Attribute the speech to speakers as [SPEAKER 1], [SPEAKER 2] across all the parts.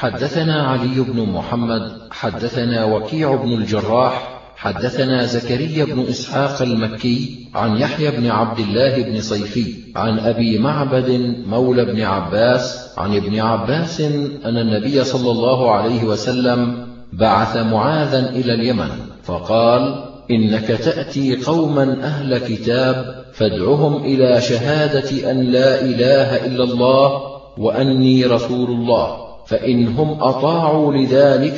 [SPEAKER 1] حدثنا علي بن محمد حدثنا وكيع بن الجراح حدثنا زكريا بن إسحاق المكي عن يحيى بن عبد الله بن صيفي عن أبي معبد مولى بن عباس عن ابن عباس أن النبي صلى الله عليه وسلم بعث معاذا إلى اليمن فقال: إنك تأتي قوما أهل كتاب فادعهم إلى شهادة أن لا إله إلا الله وأني رسول الله، فإنهم أطاعوا لذلك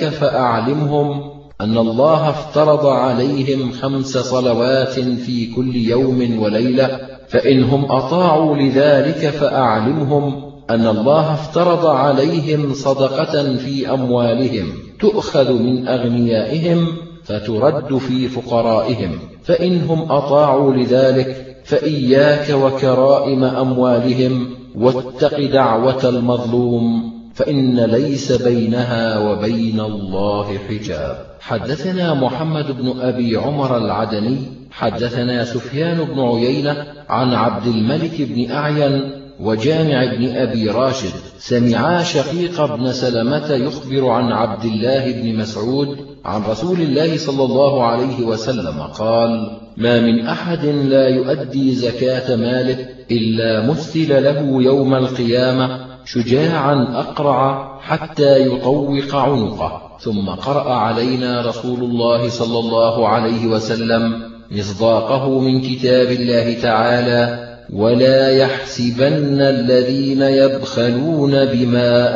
[SPEAKER 1] فأعلمهم أن الله افترض عليهم 5 صلوات في كل يوم وليلة، فإنهم أطاعوا لذلك فأعلمهم أن الله افترض عليهم صدقة في أموالهم تؤخذ من أغنيائهم فترد في فقرائهم، فإنهم أطاعوا لذلك فإياك وكرائم أموالهم واتق دعوة المظلوم فإن ليس بينها وبين الله حجاب. حدثنا محمد بن أبي عمر العدني حدثنا سفيان بن عيينة عن عبد الملك بن أعين وجامع بن أبي راشد سمعا شقيق بن سلمة يخبر عن عبد الله بن مسعود عن رسول الله صلى الله عليه وسلم قال: ما من أحد لا يؤدي زكاة ماله إلا مثل له يوم القيامة شجاعا أقرع حتى يطوق عنقه. ثم قرأ علينا رسول الله صلى الله عليه وسلم مصداقه من كتاب الله تعالى: ولا يحسبن الذين يبخلون بما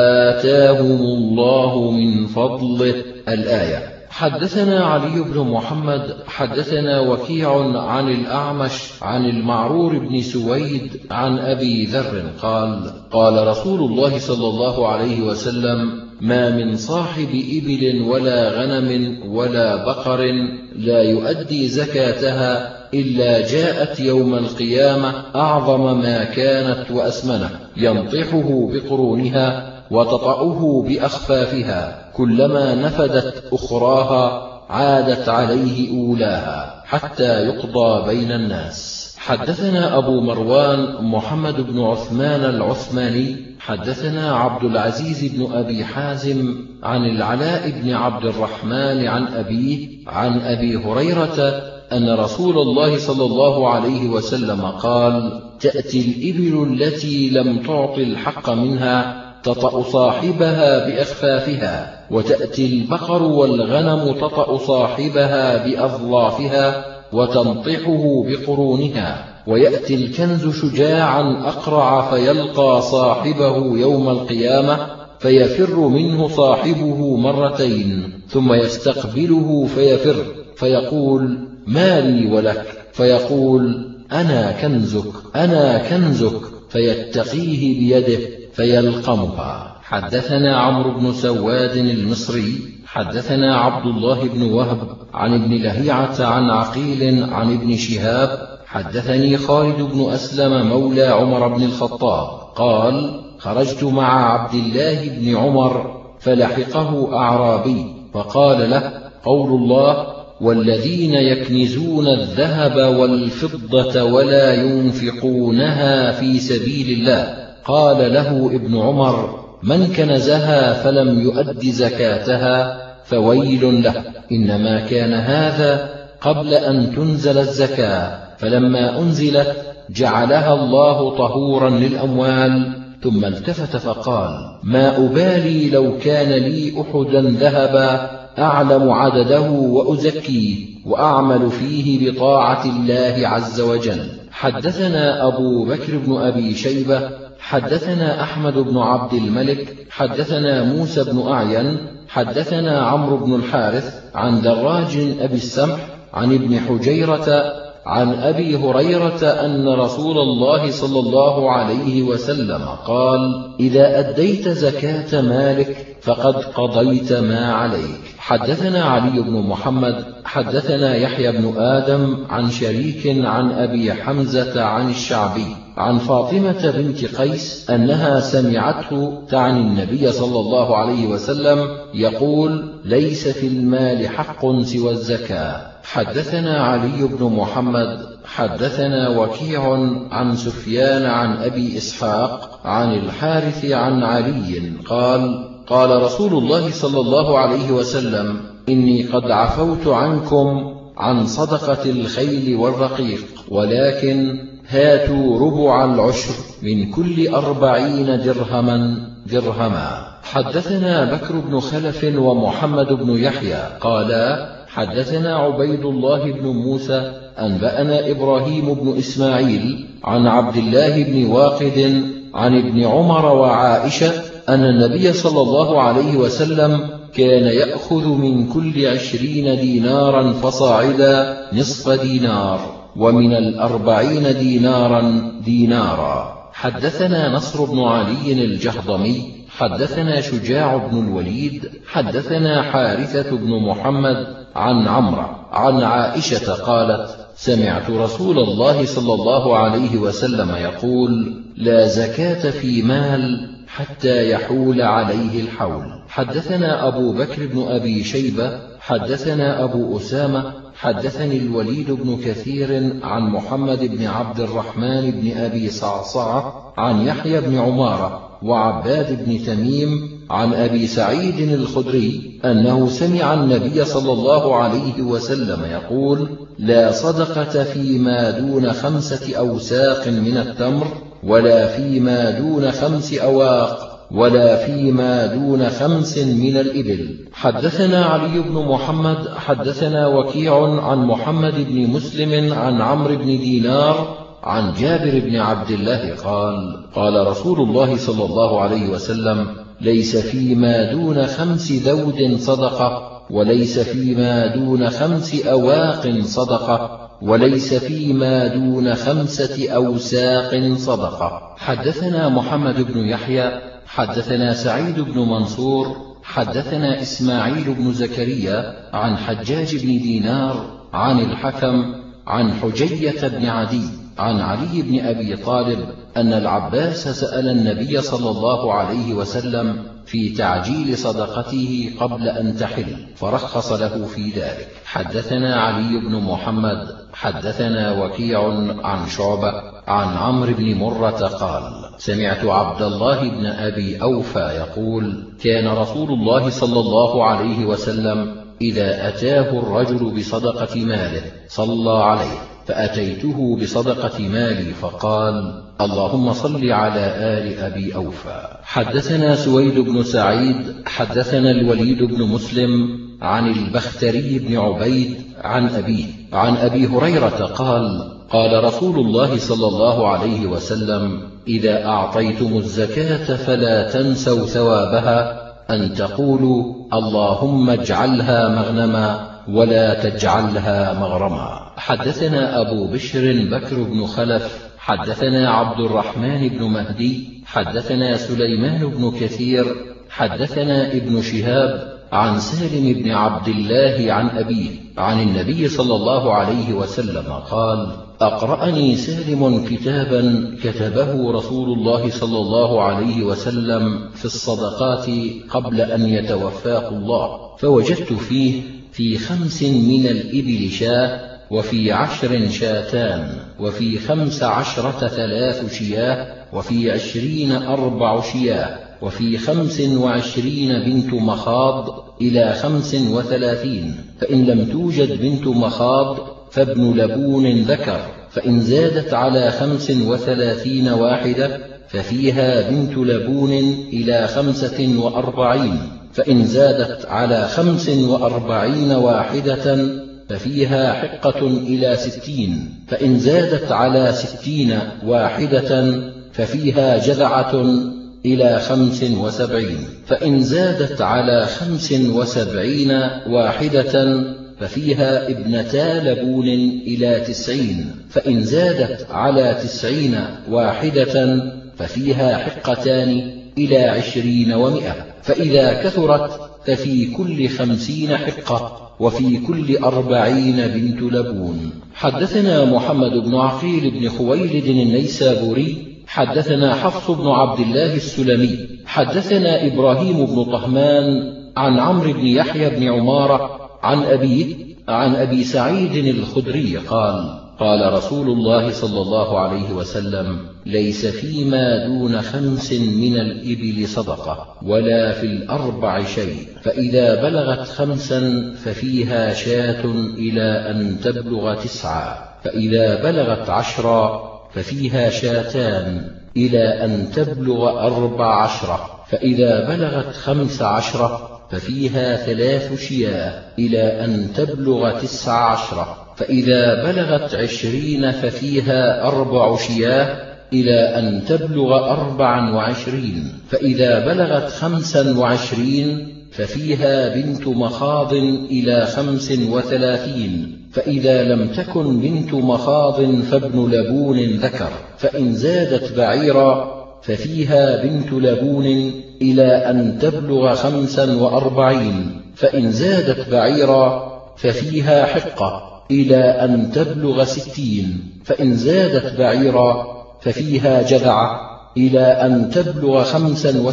[SPEAKER 1] آتاهم الله من فضله. الآية. حدثنا علي بن محمد حدثنا وكيع عن الأعمش عن المعرور بن سويد عن أبي ذر قال: قال رسول الله صلى الله عليه وسلم: ما من صاحب إبل ولا غنم ولا بقر لا يؤدي زكاتها إلا جاءت يوم القيامة أعظم ما كانت وأسمنه، ينطحه بقرونها وتطأه بأخفافها، كلما نفدت أخراها عادت عليه أولاها حتى يقضى بين الناس. حدثنا أبو مروان محمد بن عثمان العثماني حدثنا عبد العزيز بن أبي حازم عن العلاء بن عبد الرحمن عن أبيه عن أبي هريرة أن رسول الله صلى الله عليه وسلم قال: تأتي الإبل التي لم تعط الحق منها تطأ صاحبها بأخفافها، وتأتي البقر والغنم تطأ صاحبها بأظلافها وتنطحه بقرونها، ويأتي الكنز شجاعا أقرع فيلقى صاحبه يوم القيامة فيفر منه صاحبه مرتين، ثم يستقبله فيفر فيقول: ما لي ولك؟ فيقول: أنا كنزك أنا كنزك، فيتقيه بيده فيلقمها. حدثنا عمرو بن سواد المصري حدثنا عبد الله بن وهب عن ابن لهيعة عن عقيل عن ابن شهاب حدثني خالد بن أسلم مولى عمر بن الخطاب قال: خرجت مع عبد الله بن عمر فلحقه أعرابي فقال له: قول الله: والذين يكنزون الذهب والفضة ولا ينفقونها في سبيل الله. قال له ابن عمر: من كنزها فلم يؤد زكاتها فويل له، إنما كان هذا قبل أن تنزل الزكاة، فلما أنزلت جعلها الله طهورا للأموال. ثم التفت فقال: ما أبالي لو كان لي أحدا ذهبا أعلم عدده وأزكيه وأعمل فيه بطاعة الله عز وجل. حدثنا أبو بكر بن أبي شيبة حدثنا أحمد بن عبد الملك حدثنا موسى بن أعين حدثنا عمرو بن الحارث عن دراج أبي السمح عن ابن حجيرة عن أبي هريرة أن رسول الله صلى الله عليه وسلم قال: إذا أديت زكاة مالك فقد قضيت ما عليك. حدثنا علي بن محمد حدثنا يحيى بن آدم عن شريك عن أبي حمزة عن الشعبي عن فاطمة بنت قيس أنها سمعته تعني النبي صلى الله عليه وسلم يقول: ليس في المال حق سوى الزكاة. حدثنا علي بن محمد حدثنا وكيع عن سفيان عن أبي إسحاق عن الحارث عن علي قال: قال رسول الله صلى الله عليه وسلم: إني قد عفوت عنكم عن صدقة الخيل والرقيق، ولكن هاتوا ربع العشر من كل 40 درهما. حدثنا بكر بن خلف ومحمد بن يحيى قالا: حدثنا عبيد الله بن موسى أنبأنا إبراهيم بن إسماعيل عن عبد الله بن واقد عن ابن عمر وعائشة أن النبي صلى الله عليه وسلم كان يأخذ من كل 20 دينارا فصاعدا نصف دينار، ومن 40 دينارا. حدثنا نصر بن علي الجهضمي حدثنا شجاع بن الوليد حدثنا حارثة بن محمد عن عمرو عن عائشة قالت: سمعت رسول الله صلى الله عليه وسلم يقول: لا زكاة في مال حتى يحول عليه الحول. حدثنا أبو بكر بن أبي شيبة حدثنا أبو أسامة حدثني الوليد بن كثير عن محمد بن عبد الرحمن بن أبي صعصعة عن يحيى بن عمارة وعباد بن تميم عن أبي سعيد الخدري أنه سمع النبي صلى الله عليه وسلم يقول: لا صدقة فيما دون 5 أوساق من التمر، ولا فيما دون 5 أواق، ولا فيما دون 5 من الإبل. حدثنا علي بن محمد حدثنا وكيع عن محمد بن مسلم عن عمرو بن دينار عن جابر بن عبد الله قال: قال رسول الله صلى الله عليه وسلم: ليس فيما دون 5 ذود صدقة، وليس فيما دون 5 أواق صدقة، وليس فيما دون 5 أوساق صدقة. حدثنا محمد بن يحيى حدثنا سعيد بن منصور حدثنا إسماعيل بن زكريا عن حجاج بن دينار عن الحكم عن حجية بن عدي عن علي بن أبي طالب أن العباس سأل النبي صلى الله عليه وسلم في تعجيل صدقته قبل أن تحل، فرخص له في ذلك. حدثنا علي بن محمد حدثنا وكيع عن شعبة عن عمرو بن مرة قال: سمعت عبد الله بن أبي أوفى يقول: كان رسول الله صلى الله عليه وسلم إذا أتاه الرجل بصدقة ماله صلى عليه، فأتيته بصدقة مالي فقال: اللهم صل على آل أبي أوفى. حدثنا سويد بن سعيد حدثنا الوليد بن مسلم عن البختري بن عبيد عن أبيه عن أبي هريرة قال: قال رسول الله صلى الله عليه وسلم: إذا أعطيتم الزكاة فلا تنسوا ثوابها، أن تقولوا: اللهم اجعلها مغنما ولا تجعلها مغرما. حدثنا أبو بشر بكر بن خلف حدثنا عبد الرحمن بن مهدي حدثنا سليمان بن كثير حدثنا ابن شهاب عن سالم بن عبد الله عن أبيه عن النبي صلى الله عليه وسلم قال: أقرأني سالم كتابا كتبه رسول الله صلى الله عليه وسلم في الصدقات قبل أن يتوفاه الله، فوجدت فيه في 5 من الإبل شاة، وفي 10 شاتان، وفي 15 3 شياه، وفي 20 4 شياه، وفي 25 بنت مخاض إلى 35، فإن لم توجد بنت مخاض فابن لبون ذكر، فإن زادت على 35 واحدة ففيها بنت لبون إلى 45، فإن زادت على 45 واحدة ففيها حقة إلى 60، فإن زادت على 60 واحدة ففيها جذعة إلى 75، فإن زادت على 75 واحدة ففيها ابنتا لبون إلى 90، فإن زادت على 90 واحدة ففيها حقتان إلى 20 و100، فإذا كثرت ففي كل 50 حقة، وفي كل 40 بنت لبون. حدثنا محمد بن عقيل بن خويلد النيسابوري حدثنا حفص بن عبد الله السلمي حدثنا إبراهيم بن طهمان عن عمرو بن يحيى بن عمارة عن أبيه عن أبي سعيد الخدري قال: قال رسول الله صلى الله عليه وسلم: ليس فيما دون 5 من الإبل صدقة، ولا في الأربع شيء، فإذا بلغت 5 ففيها شاة إلى أن تبلغ 9، فإذا بلغت 10 ففيها شاتان إلى أن تبلغ 14، فإذا بلغت 15 ففيها 3 شياه إلى أن تبلغ 19، فإذا بلغت 20 ففيها 4 شياه إلى أن تبلغ 24، فإذا بلغت 25 ففيها بنت مخاض إلى 35، فإذا لم تكن بنت مخاض فابن لبون ذكر، فإن زادت بعيرا ففيها بنت لبون إلى أن تبلغ 45، فإن زادت بعيرا ففيها حقة إلى أن تبلغ 60، فإن زادت بعيرا ففيها جذعة إلى أن تبلغ 75،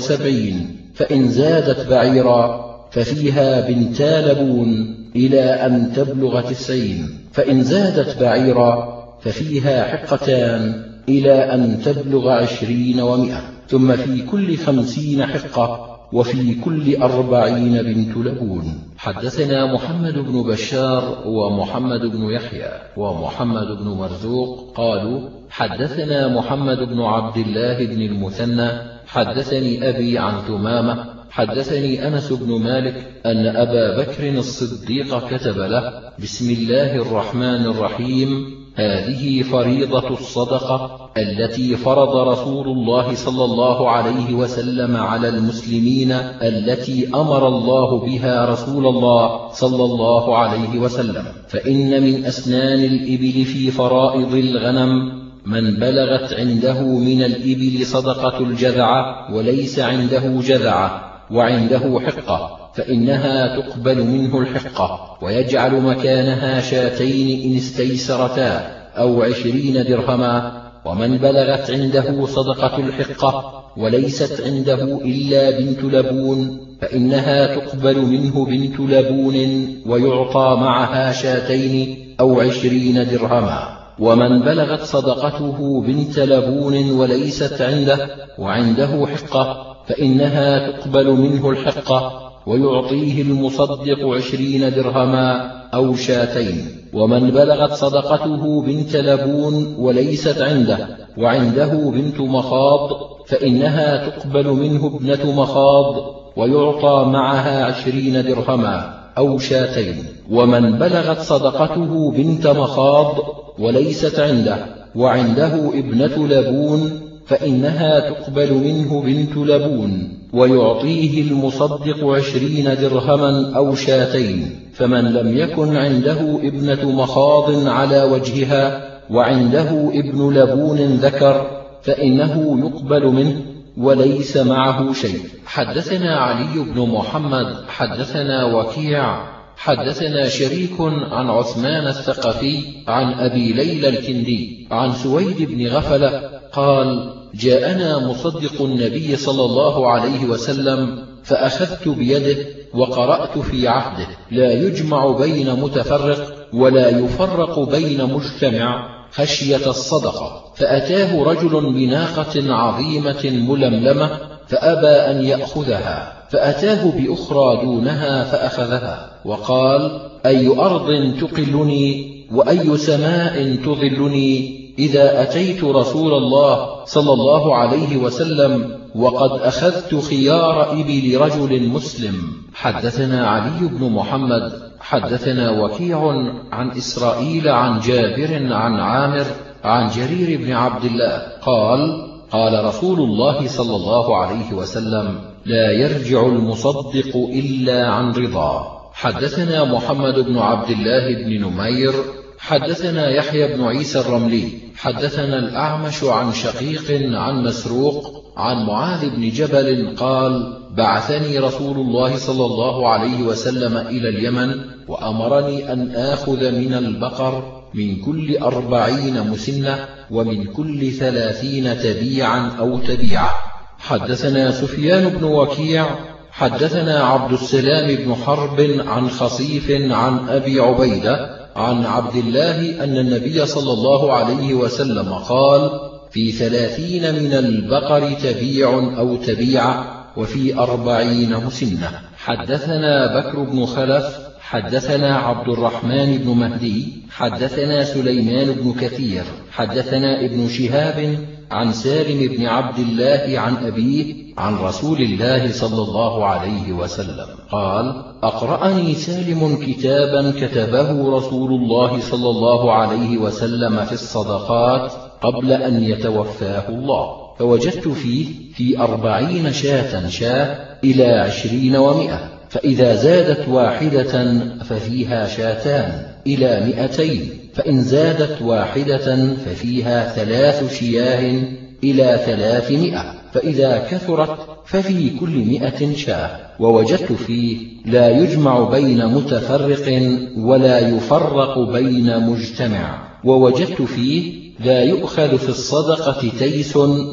[SPEAKER 1] فإن زادت بعيرا ففيها بنتا لبون إلى أن تبلغ 90، فإن زادت بعيرا ففيها حقتان إلى أن تبلغ 20 و100، ثم في كل 50 حقة، وفي كل 40 بنت لبون. حدثنا محمد بن بشار ومحمد بن يحيى ومحمد بن مرزوق قالوا: حدثنا محمد بن عبد الله بن المثنى حدثني أبي عن تمامة حدثني أنس بن مالك أن أبا بكر الصديق كتب له: بسم الله الرحمن الرحيم، هذه فريضة الصدقة التي فرض رسول الله صلى الله عليه وسلم على المسلمين، التي أمر الله بها رسول الله صلى الله عليه وسلم. فإن من أسنان الإبل في فرائض الغنم من بلغت عنده من الإبل صدقة الجذعة وليس عنده جذعة وعنده حقة، فإنها تقبل منه الحقة، ويجعل مكانها شاتين إن استيسرتا أو 20 درهما. ومن بلغت عنده صدقة الحقة وليست عنده إلا بنت لبون فإنها تقبل منه بنت لبون ويعطى معها شاتين أو 20 درهما. ومن بلغت صدقته بنت لبون وليست عنده وعنده حقة فإنها تقبل منه الحقة ويعطيه المصدق 20 درهما أو شاتين. ومن بلغت صدقته بنت لبون وليست عنده وعنده بنت مخاض فإنها تقبل منه ابنة مخاض ويعطى معها 20 درهما أو شاتين. ومن بلغت صدقته بنت مخاض وليست عنده وعنده ابنة لبون فإنها تقبل منه بنت لبون ويعطيه المصدق 20 درهما أو شاتين. فمن لم يكن عنده ابنة مخاض على وجهها وعنده ابن لبون ذكر فإنه يقبل منه وليس معه شيء. حدثنا علي بن محمد حدثنا وكيع حدثنا شريك عن عثمان الثقفي عن أبي ليلى الكندي عن سويد بن غفلة قال: جاءنا مصدق النبي صلى الله عليه وسلم فأخذت بيده وقرأت في عهده: لا يجمع بين متفرق ولا يفرق بين مجتمع خشية الصدقة. فأتاه رجل بناقة عظيمة ململمة فأبى أن يأخذها، فأتاه بأخرى دونها فأخذها وقال: أي أرض تقلني وأي سماء تظلني إذا أتيت رسول الله صلى الله عليه وسلم وقد أخذت خيار إبل رجل مسلم. حدثنا علي بن محمد حدثنا وكيع عن إسرائيل عن جابر عن عامر عن جرير بن عبد الله قال: قال رسول الله صلى الله عليه وسلم: لا يرجع المصدق إلا عن رضا. حدثنا محمد بن عبد الله بن نمير حدثنا يحيى بن عيسى الرملي حدثنا الأعمش عن شقيق عن مسروق عن معاذ بن جبل قال: بعثني رسول الله صلى الله عليه وسلم إلى اليمن وأمرني أن آخذ من البقر من كل 40 مسنة ومن كل 30 تبيعا أو تبيعة. حدثنا سفيان بن وكيع حدثنا عبد السلام بن حرب عن خصيف عن أبي عبيدة عن عبد الله أن النبي صلى الله عليه وسلم قال: في 30 من البقر تبيع أو تبيع، وفي 40 مسنة. حدثنا بكر بن خلف حدثنا عبد الرحمن بن مهدي حدثنا سليمان بن كثير حدثنا ابن شهاب عن سالم بن عبد الله عن أبيه عن رسول الله صلى الله عليه وسلم قال: أقرأني سالم كتابا كتبه رسول الله صلى الله عليه وسلم في الصدقات قبل أن يتوفاه الله، فوجدت فيه في 40 شاة إلى 20 و100، فإذا زادت واحدة ففيها شاتان إلى 200، فإن زادت واحدة ففيها 3 شياه إلى 300، فإذا كثرت ففي كل 100 شاه. ووجدت فيه: لا يجمع بين متفرق ولا يفرق بين مجتمع. ووجدت فيه: لا يؤخذ في الصدقة تيس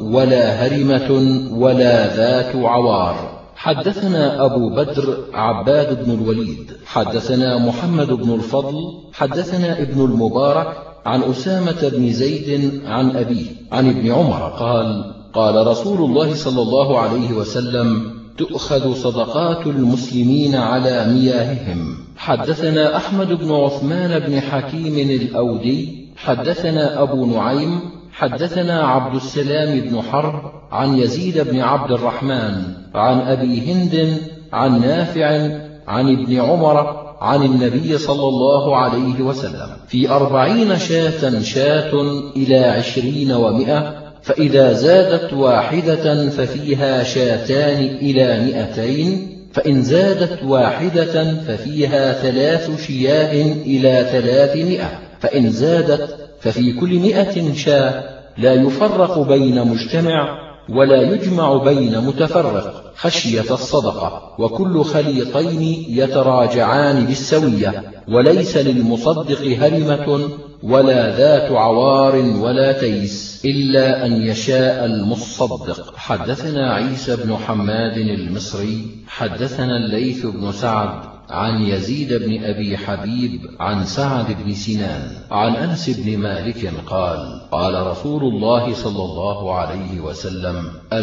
[SPEAKER 1] ولا هرمة ولا ذات عوار. حدثنا أبو بدر عباد بن الوليد حدثنا محمد بن الفضل حدثنا ابن المبارك عن أسامة بن زيد عن أبيه عن ابن عمر قال: قال رسول الله صلى الله عليه وسلم: تؤخذ صدقات المسلمين على مياههم. حدثنا أحمد بن عثمان بن حكيم الأودي حدثنا أبو نعيم حدثنا عبد السلام بن حرب عن يزيد بن عبد الرحمن عن أبي هند عن نافع عن ابن عمر عن النبي صلى الله عليه وسلم: في 40 شاة إلى 20 و100، فإذا زادت واحدة ففيها شاتان إلى 200، فإن زادت واحدة ففيها 3 شياه إلى 300، فإن زادت ففي كل 100 شاة. لا يفرق بين مجتمع ولا يجمع بين متفرق خشية الصدقة، وكل خليطين يتراجعان بالسوية، وليس للمصدق هرمة ولا ذات عوار ولا تيس إلا أن يشاء المصدق. حدثنا عيسى بن حماد المصري حدثنا الليث بن سعد عن يزيد بن أبي حبيب عن سعد بن سنان عن أنس بن مالك قال: قال رسول الله صلى الله عليه وسلم: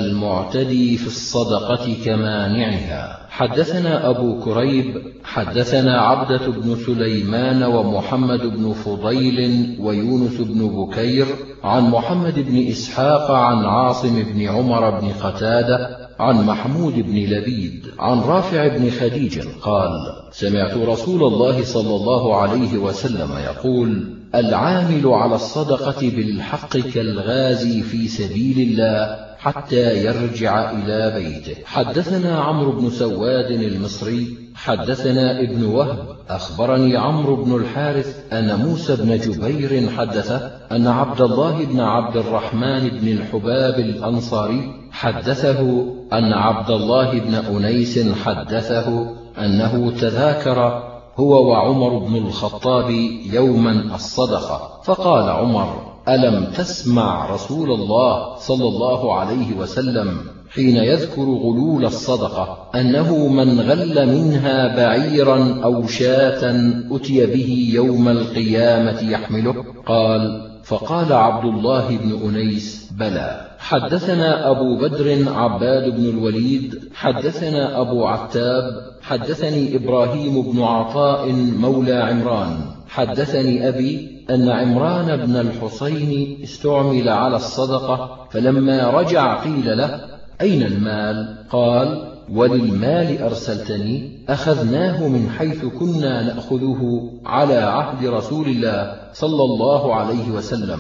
[SPEAKER 1] المعتدي في الصدقة كمانعها. حدثنا أبو كريب حدثنا عبدة بن سليمان ومحمد بن فضيل ويونس بن بكير عن محمد بن إسحاق عن عاصم بن عمر بن قتادة عن محمود بن لبيد عن رافع بن خديج قال: سمعت رسول الله صلى الله عليه وسلم يقول: العامل على الصدقة بالحق كالغازي في سبيل الله حتى يرجع إلى بيته. حدثنا عمرو بن سواد المصري حدثنا ابن وهب أخبرني عمرو بن الحارث أن موسى بن جبير حدثه أن عبد الله بن عبد الرحمن بن الحباب الأنصاري حدثه أن عبد الله بن أنيس حدثه أنه تذاكر هو وعمر بن الخطاب يوما الصدقة، فقال عمر: ألم تسمع رسول الله صلى الله عليه وسلم حين يذكر غلول الصدقة أنه من غل منها بعيرا أو شاة أتي به يوم القيامة يحمله؟ قال: فقال عبد الله بن أنيس: بلى. حدثنا أبو بدر عباد بن الوليد حدثنا أبو عتاب حدثني إبراهيم بن عطاء مولى عمران حدثني أبي أن عمران بن الحصين استعمل على الصدقة، فلما رجع قيل له: أين المال؟ قال: وللمال أرسلتني؟ أخذناه من حيث كنا نأخذه على عهد رسول الله صلى الله عليه وسلم،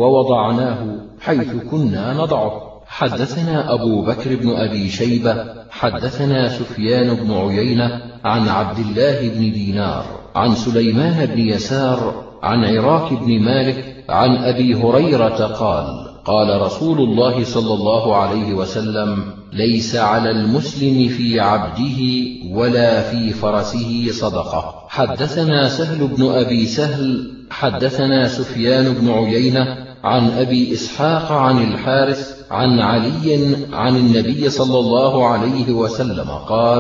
[SPEAKER 1] ووضعناه حيث كنا نضعه. حدثنا أبو بكر بن أبي شيبة حدثنا سفيان بن عيينة عن عبد الله بن دينار عن سليمان بن يسار عن عراك بن مالك عن أبي هريرة قال: قال رسول الله صلى الله عليه وسلم: ليس على المسلم في عبده ولا في فرسه صدقة. حدثنا سهل بن أبي سهل حدثنا سفيان بن عيينة عن أبي إسحاق عن الحارث عن علي عن النبي صلى الله عليه وسلم قال: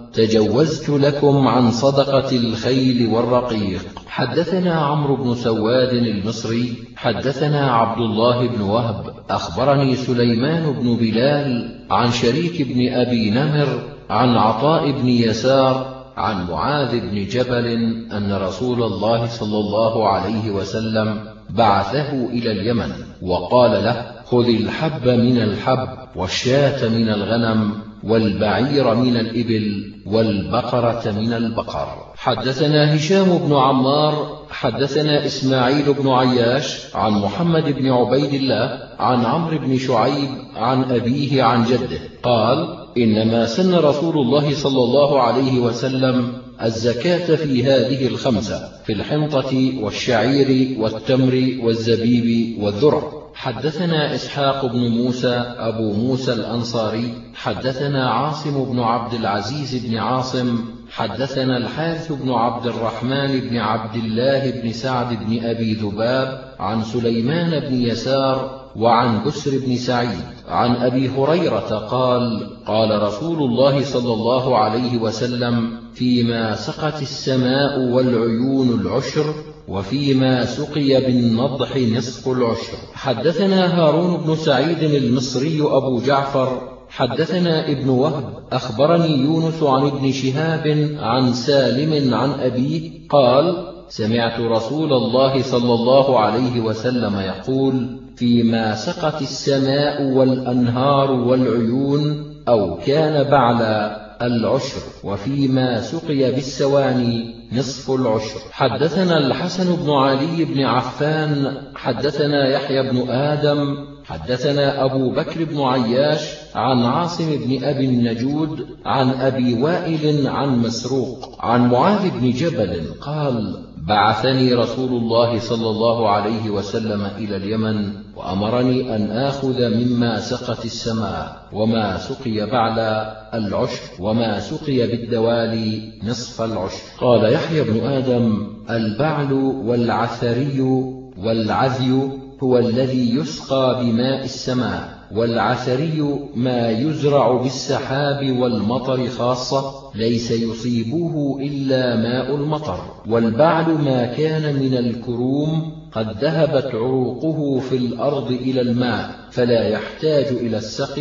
[SPEAKER 1] تجوزت لكم عن صدقة الخيل والرقيق. حدثنا عمرو بن سواد المصري حدثنا عبد الله بن وهب أخبرني سليمان بن بلال عن شريك بن أبي نمر عن عطاء بن يسار عن معاذ بن جبل أن رسول الله صلى الله عليه وسلم بعثه إلى اليمن وقال له: خذ الحب من الحب والشاة من الغنم والبعير من الإبل والبقرة من البقر. حدثنا هشام بن عمار حدثنا إسماعيل بن عياش عن محمد بن عبيد الله عن عمرو بن شعيب عن أبيه عن جده قال: إنما سن رسول الله صلى الله عليه وسلم الزكاة في هذه الخمسة: في الحنطة والشعير والتمر والزبيب والذرة. حدثنا إسحاق بن موسى أبو موسى الأنصاري حدثنا عاصم بن عبد العزيز بن عاصم حدثنا الحارث بن عبد الرحمن بن عبد الله بن سعد بن أبي ذباب عن سليمان بن يسار وعن بسر بن سعيد عن أبي هريرة قال: قال رسول الله صلى الله عليه وسلم: فيما سقت السماء والعيون العشر، وفيما سقي بالنضح نصف العشر. حدثنا هارون بن سعيد المصري أبو جعفر حدثنا ابن وهب أخبرني يونس عن ابن شهاب عن سالم عن أبيه قال: سمعت رسول الله صلى الله عليه وسلم يقول: فيما سقت السماء والأنهار والعيون أو كان بعل العشر، وفيما سقي بالسواني نصف العشر. حدثنا الحسن بن علي بن عفان حدثنا يحيى بن آدم حدثنا أبو بكر بن عياش عن عاصم بن أبي النجود عن أبي وائل عن مسروق عن معاذ بن جبل قال: بعثني رسول الله صلى الله عليه وسلم إلى اليمن وأمرني أن آخذ مما سقت السماء وما سقي بعل العشر وما سقي بالدوالي نصف العشر. قال يحيى بن آدم: البعل والعثري والعذي هو الذي يسقى بماء السماء، والعثري ما يزرع بالسحاب والمطر خاصة ليس يصيبه إلا ماء المطر، والبعل ما كان من الكروم قد ذهبت عروقه في الأرض إلى الماء فلا يحتاج إلى السقي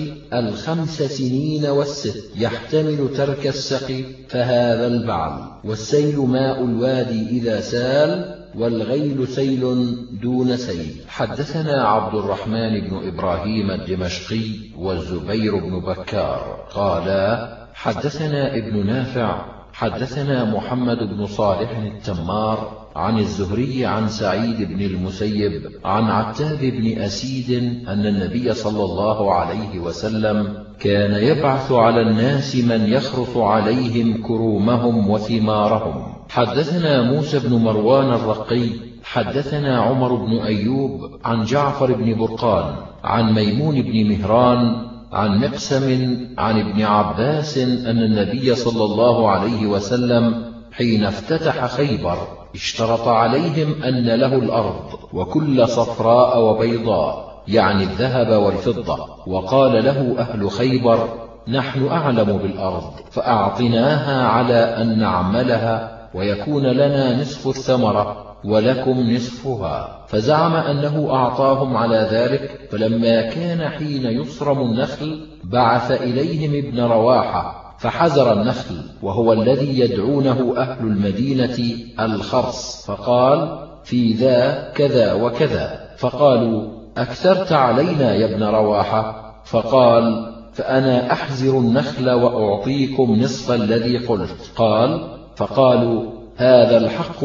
[SPEAKER 1] 5 سنين والست، يحتمل ترك السقي فهذا البعل. والسيل ماء الوادي إذا سال، والغيل سيل دون سيل. حدثنا عبد الرحمن بن إبراهيم الدمشقي والزبير بن بكار قالا: حدثنا ابن نافع حدثنا محمد بن صالح التمار عن الزهري عن سعيد بن المسيب عن عتاب بن أسيد أن النبي صلى الله عليه وسلم كان يبعث على الناس من يخرص عليهم كرومهم وثمارهم. حدثنا موسى بن مروان الرقي حدثنا عمر بن أيوب عن جعفر بن برقان عن ميمون بن مهران عن مقسم عن ابن عباس أن النبي صلى الله عليه وسلم حين افتتح خيبر اشترط عليهم أن له الأرض وكل صفراء وبيضاء، يعني الذهب والفضة، وقال له أهل خيبر: نحن أعلم بالأرض فأعطناها على أن نعملها ويكون لنا نصف الثمرة ولكم نصفها. فزعم أنه أعطاهم على ذلك، فلما كان حين يصرم النخل بعث إليهم ابن رواحة فحزر النخل، وهو الذي يدعونه أهل المدينة الخرص، فقال: في ذا كذا وكذا. فقالوا: أكثرت علينا يا ابن رواحة؟ فقال: فأنا أحزر النخل وأعطيكم نصف الذي قلت. قال: فقالوا: هذا الحق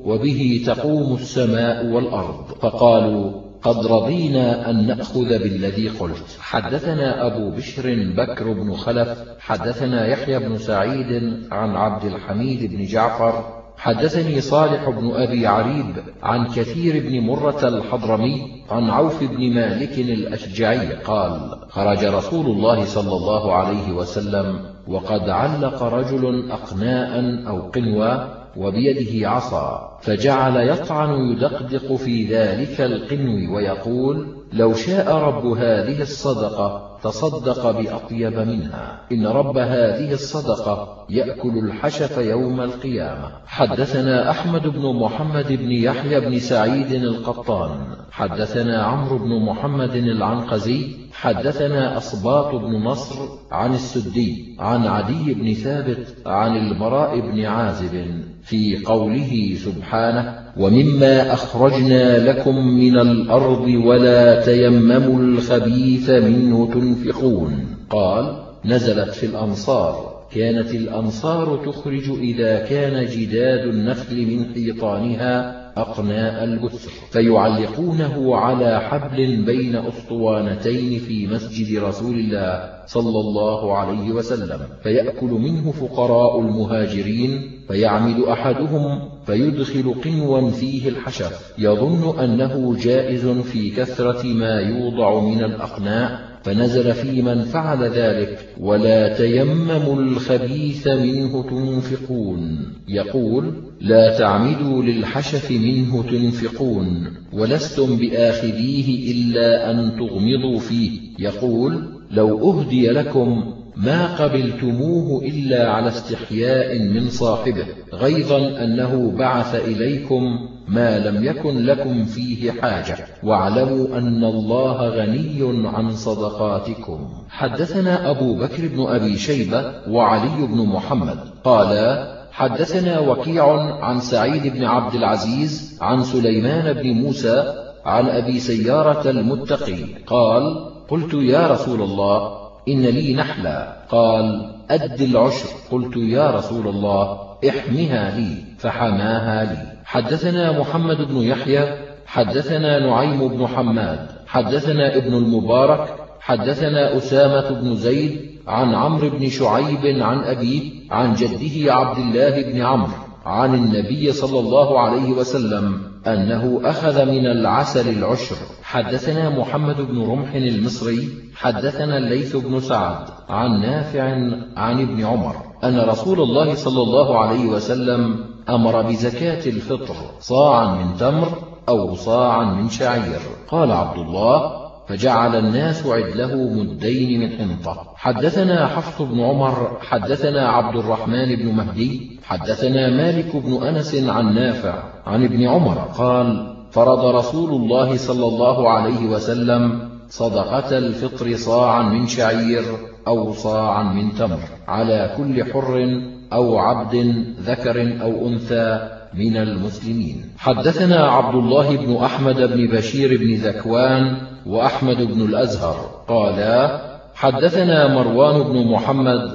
[SPEAKER 1] وبه تقوم السماء والأرض. فقالوا: قد رضينا أن نأخذ بالذي قلت. حدثنا أبو بشر بكر بن خلف حدثنا يحيى بن سعيد عن عبد الحميد بن جعفر حدثني صالح بن أبي عريب عن كثير بن مرة الحضرمي عن عوف بن مالك الأشجعي قال: خرج رسول الله صلى الله عليه وسلم وقد علق رجل أقناء أو قنوة وبيده عصا، فجعل يطعن يدقدق في ذلك القنو ويقول: لو شاء رب هذه الصدقة تصدق بأطيب منها، إن رب هذه الصدقة يأكل الحشف يوم القيامة. حدثنا أحمد بن محمد بن يحيى بن سعيد القطان حدثنا عمرو بن محمد العنقزي حدثنا أصباط بن نصر عن السدي عن عدي بن ثابت عن البراء بن عازب في قوله سبحانه: ومما أخرجنا لكم من الأرض ولا تيمموا الخبيث منه تنفقون. قال: نزلت في الأنصار. كانت الأنصار تخرج إذا كان جداد النخل من حيطانها أقناء البثر فيعلقونه على حبل بين أسطوانتين في مسجد رسول الله صلى الله عليه وسلم، فيأكل منه فقراء المهاجرين، فيعمد أحدهم فيدخل قنوا فيه الحشف يظن أنه جائز في كثرة ما يوضع من الأقناء، فنزل في من فعل ذلك: ولا تيمموا الخبيث منه تنفقون. يقول: لا تعمدوا للحشف منه تنفقون، ولستم بآخذيه إلا أن تغمضوا فيه. يقول: لو أهدي لكم ما قبلتموه إلا على استحياء من صاحبه، غيظا أنه بعث إليكم ما لم يكن لكم فيه حاجة، واعلموا أن الله غني عن صدقاتكم. حدثنا أبو بكر بن أبي شيبة وعلي بن محمد قالا: حدثنا وكيع عن سعيد بن عبد العزيز عن سليمان بن موسى عن أبي سيارة المتقي قال: قلت: يا رسول الله، إن لي نحلة. قال: أد العشر. قلت: يا رسول الله، احمها لي. فحماها لي. حدثنا محمد بن يحيى حدثنا نعيم بن حماد حدثنا ابن المبارك حدثنا أسامة بن زيد عن عمرو بن شعيب عن أبيه عن جده عبد الله بن عمرو عن النبي صلى الله عليه وسلم أنه أخذ من العسل العشر. حدثنا محمد بن رمح المصري حدثنا الليث بن سعد عن نافع عن ابن عمر أن رسول الله صلى الله عليه وسلم أمر بزكاة الفطر صاعا من تمر أو صاعا من شعير. قال عبد الله: فجعل الناس عدله مدين من حنطة. حدثنا حفص بن عمر حدثنا عبد الرحمن بن مهدي حدثنا مالك بن أنس عن نافع عن ابن عمر قال: فرض رسول الله صلى الله عليه وسلم صدقة الفطر صاعا من شعير أو صاعا من تمر على كل حر أو عبد ذكر أو أنثى من المسلمين. حدثنا عبد الله بن أحمد بن بشير بن ذكوان وأحمد بن الأزهر قالا: حدثنا مروان بن محمد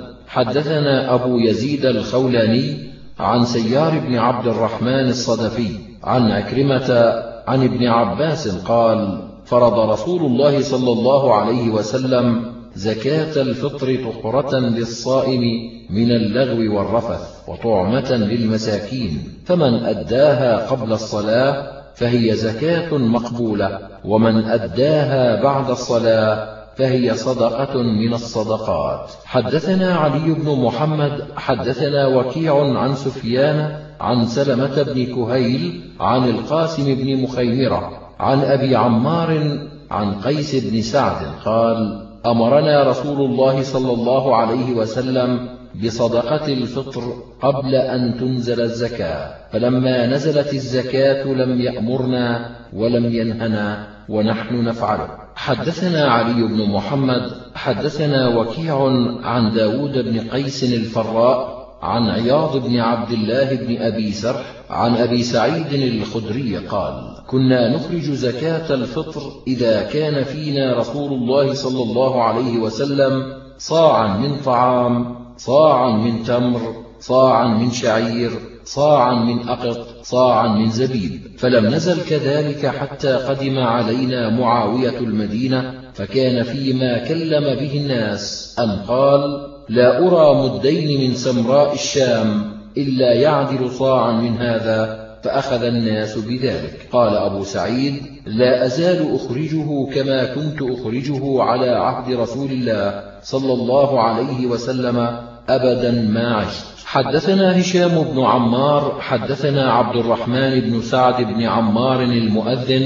[SPEAKER 1] حدثنا أبو يزيد الخولاني عن سيار بن عبد الرحمن الصدفي عن عكرمة عن ابن عباس قال: فرض رسول الله صلى الله عليه وسلم زكاة الفطر طهرة للصائم من اللغو والرفث وطعمة للمساكين، فمن أداها قبل الصلاة فهي زكاة مقبولة، ومن أداها بعد الصلاة فهي صدقة من الصدقات. حدثنا علي بن محمد حدثنا وكيع عن سفيان عن سلمة بن كهيل عن القاسم بن مخيمرة عن أبي عمار عن قيس بن سعد قال: أمرنا رسول الله صلى الله عليه وسلم بصدقة الفطر قبل أن تنزل الزكاة، فلما نزلت الزكاة لم يأمرنا ولم ينهنا ونحن نفعله. حدثنا علي بن محمد حدثنا وكيع عن داود بن قيس الفراء عن عياض بن عبد الله بن أبي سرح عن أبي سعيد الخدري قال: كنا نخرج زكاة الفطر إذا كان فينا رسول الله صلى الله عليه وسلم صاعا من طعام، صاعا من تمر، صاعا من شعير، صاعا من أقط، صاعا من زبيب، فلم نزل كذلك حتى قدم علينا معاوية المدينة، فكان فيما كلم به الناس أن قال: لا أرى مدين من سمراء الشام إلا يعدل صاعا من هذا، فأخذ الناس بذلك. قال أبو سعيد: لا أزال أخرجه كما كنت أخرجه على عهد رسول الله صلى الله عليه وسلم أبدا ما عشت. حدثنا هشام بن عمار حدثنا عبد الرحمن بن سعد بن عمار المؤذن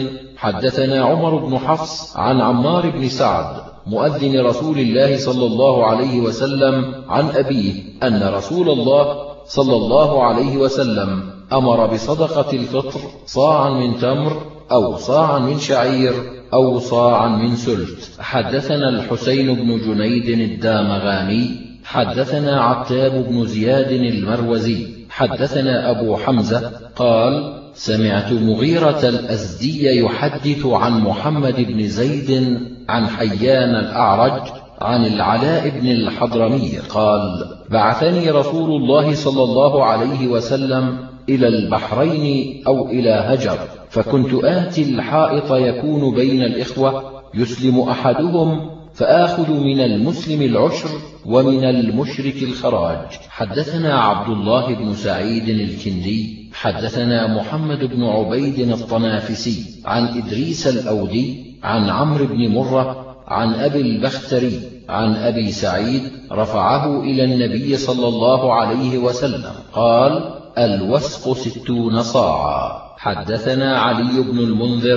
[SPEAKER 1] حدثنا عمر بن حفص عن عمار بن سعد مؤذن رسول الله صلى الله عليه وسلم عن أبيه أن رسول الله صلى الله عليه وسلم أمر بصدقة الفطر صاعا من تمر أو صاعا من شعير أو صاعا من سلت. حدثنا الحسين بن جنيد الدامغاني حدثنا عتاب بن زياد المروزي حدثنا أبو حمزة قال سمعت مغيرة الأزدي يحدث عن محمد بن زيد عن حيان الأعرج عن العلاء بن الحضرمي قال بعثني رسول الله صلى الله عليه وسلم إلى البحرين أو إلى هجر، فكنت آتي الحائط يكون بين الإخوة يسلم أحدهم فآخذ من المسلم العشر ومن المشرك الخراج. حدثنا عبد الله بن سعيد الكندي حدثنا محمد بن عبيد الطنافسي عن إدريس الأودي عن عمرو بن مرة عن أبي البختري عن أبي سعيد رفعه إلى النبي صلى الله عليه وسلم قال الوسق 60 صاعا. حدثنا علي بن المنذر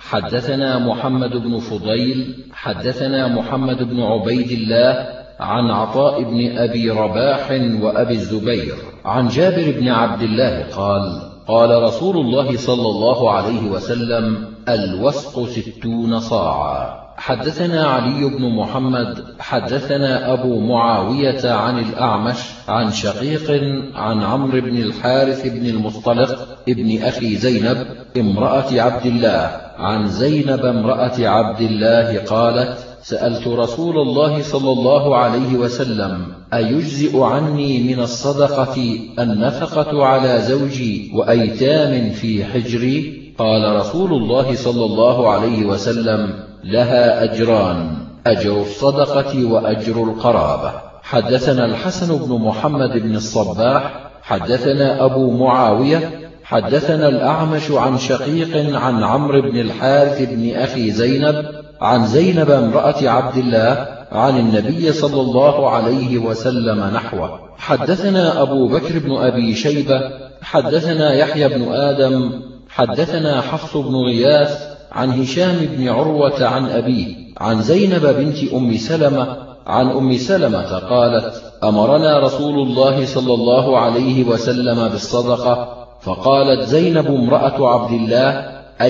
[SPEAKER 1] حدثنا محمد بن فضيل حدثنا محمد بن عبيد الله عن عطاء بن أبي رباح وأبي الزبير عن جابر بن عبد الله قال قال رسول الله صلى الله عليه وسلم الوسق 60 صاعا. حدثنا علي بن محمد حدثنا أبو معاوية عن الأعمش عن شقيق عن عمرو بن الحارث بن المصطلق ابن أخي زينب امرأة عبد الله عن زينب امرأة عبد الله قالت سألت رسول الله صلى الله عليه وسلم أيجزئ عني من الصدقة النفقة على زوجي وأيتام في حجري؟ قال رسول الله صلى الله عليه وسلم لها أجران، أجر الصدقة وأجر القرابة. حدثنا الحسن بن محمد بن الصباح حدثنا أبو معاوية حدثنا الأعمش عن شقيق عن عمرو بن الحارث بن أخي زينب عن زينب امرأة عبد الله عن النبي صلى الله عليه وسلم نحوه. حدثنا أبو بكر بن أبي شيبة حدثنا يحيى بن آدم حدثنا حفص بن غياث عن هشام بن عروة عن أبيه عن زينب بنت أم سلمة عن أم سلمة قالت أمرنا رسول الله صلى الله عليه وسلم بالصدقة، فقالت زينب امرأة عبد الله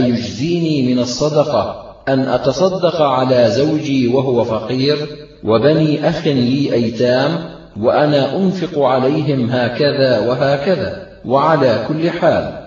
[SPEAKER 1] أيجزيني من الصدقة أن أتصدق على زوجي وهو فقير وبني أخ لي أيتام وأنا أنفق عليهم هكذا وهكذا وعلى كل حال؟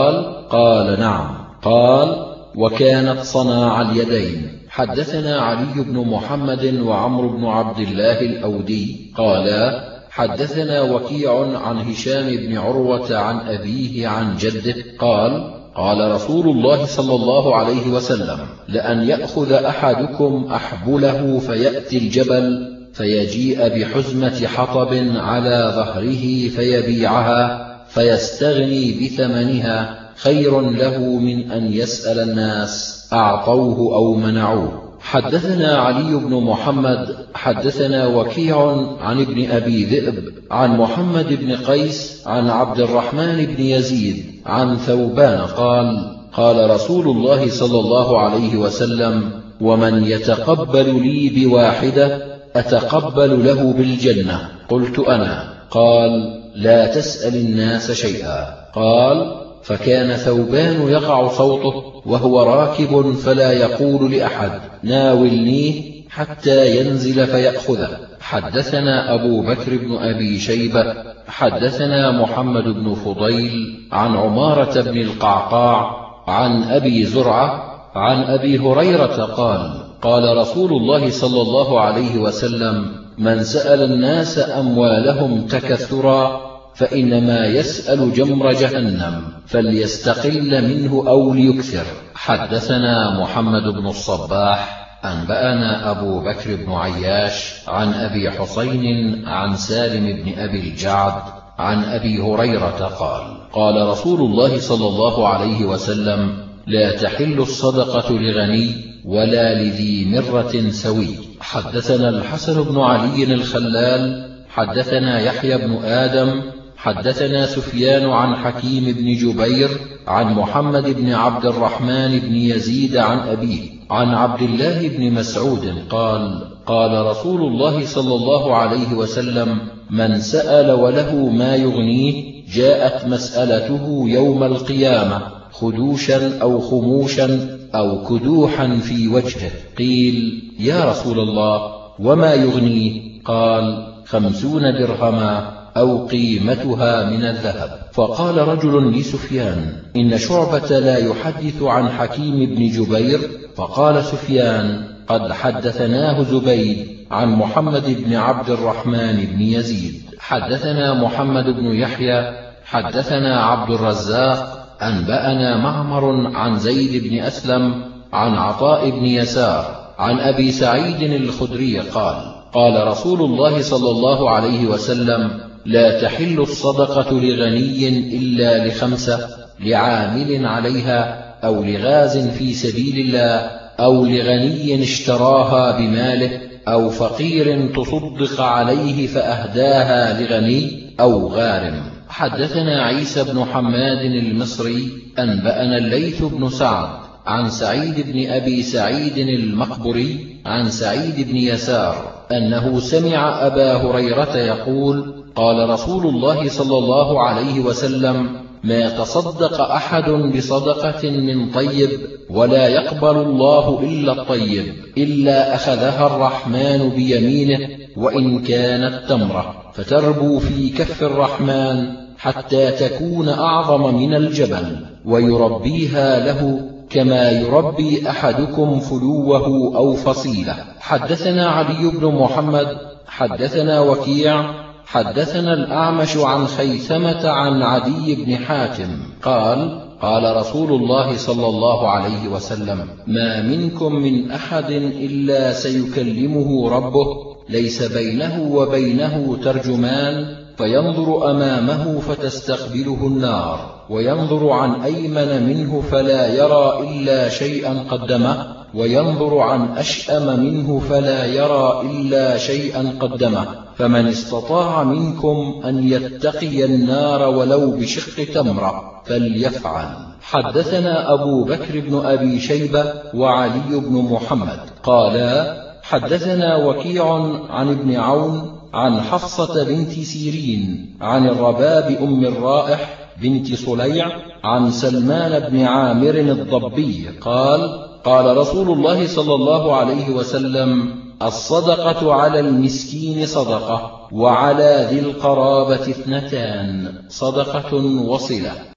[SPEAKER 1] قال نعم. قال وكانت صناع اليدين. حدثنا علي بن محمد وعمرو بن عبد الله الأودي قالا حدثنا وكيع عن هشام بن عروة عن أبيه عن جده قال قال رسول الله صلى الله عليه وسلم لأن يأخذ أحدكم أحبله فيأتي الجبل فيجيء بحزمة حطب على ظهره فيبيعها فيستغني بثمنها خير له من أن يسأل الناس أعطوه أو منعوه. حدثنا علي بن محمد حدثنا وكيع عن ابن أبي ذئب عن محمد بن قيس عن عبد الرحمن بن يزيد عن ثوبان قال قال رسول الله صلى الله عليه وسلم ومن يتقبل لي بواحدة أتقبل له بالجنة؟ قلت أنا. قال لا تسأل الناس شيئا. قال فكان ثوبان يقع صوته وهو راكب فلا يقول لأحد ناولنيه حتى ينزل فيأخذه. حدثنا أبو بكر بن أبي شيبة حدثنا محمد بن فضيل عن عمارة بن القعقاع عن أبي زرعة عن أبي هريرة قال قال رسول الله صلى الله عليه وسلم من سأل الناس أموالهم تكثرا فإنما يسأل جمر جهنم فليستقل منه أو ليكثر. حدثنا محمد بن الصباح أنبأنا أبو بكر بن عياش عن أبي حسين عن سالم بن أبي الجعد عن أبي هريرة قال قال رسول الله صلى الله عليه وسلم لا تحل الصدقة لغني ولا لذي مرة سوي. حدثنا الحسن بن علي الخلال حدثنا يحيى بن آدم حدثنا سفيان عن حكيم بن جبير عن محمد بن عبد الرحمن بن يزيد عن أبيه عن عبد الله بن مسعود قال: قال رسول الله صلى الله عليه وسلم: من سأل وله ما يغنيه جاءت مسألته يوم القيامة خدوشا أو خموشا أو كدوحا في وجهه. قيل: يا رسول الله وما يغنيه؟ قال: 50 درهما أو قيمتها من الذهب. فقال رجل لسفيان: إن شعبة لا يحدث عن حكيم بن جبير. فقال سفيان: قد حدثناه زبيد عن محمد بن عبد الرحمن بن يزيد. حدثنا محمد بن يحيى حدثنا عبد الرزاق أنبأنا معمر عن زيد بن أسلم عن عطاء بن يسار عن أبي سعيد الخدري قال: قال رسول الله صلى الله عليه وسلم: لا تحل الصدقة لغني إلا ل5: لعامل عليها، أو لغاز في سبيل الله، أو لغني اشتراها بماله، أو فقير تصدق عليه فأهداها لغني، أو غارم. حدثنا عيسى بن حماد المصري أنبأنا الليث بن سعد عن سعيد بن أبي سعيد المقبري عن سعيد بن يسار أنه سمع أبا هريرة يقول: قال رسول الله صلى الله عليه وسلم: ما تصدق أحد بصدقة من طيب ولا يقبل الله إلا الطيب إلا أخذها الرحمن بيمينه وإن كانت تمرة، فتربو في كف الرحمن حتى تكون أعظم من الجبل، ويربيها له كما يربي أحدكم فلوه أو فصيله. حدثنا علي بن محمد حدثنا وكيع حدثنا الأعمش عن خيثمة عن عدي بن حاتم قال: قال رسول الله صلى الله عليه وسلم: ما منكم من أحد إلا سيكلمه ربه، ليس بينه وبينه ترجمان، فينظر أمامه فتستقبله النار، وينظر عن أيمن منه فلا يرى إلا شيئا قدمه، وينظر عن أشأم منه فلا يرى إلا شيئا قدمه، فمن استطاع منكم أن يتقي النار ولو بشق تمرة فليفعل. حدثنا أبو بكر بن أبي شيبة وعلي بن محمد قالا: حدثنا وكيع عن ابن عون عن حفصة بنت سيرين عن الرباب أم الرائح بنت صليع عن سلمان بن عامر الضبي قال: قال رسول الله صلى الله عليه وسلم: الصدقة على المسكين صدقة، وعلى ذي القرابة 2: صدقة وصلة.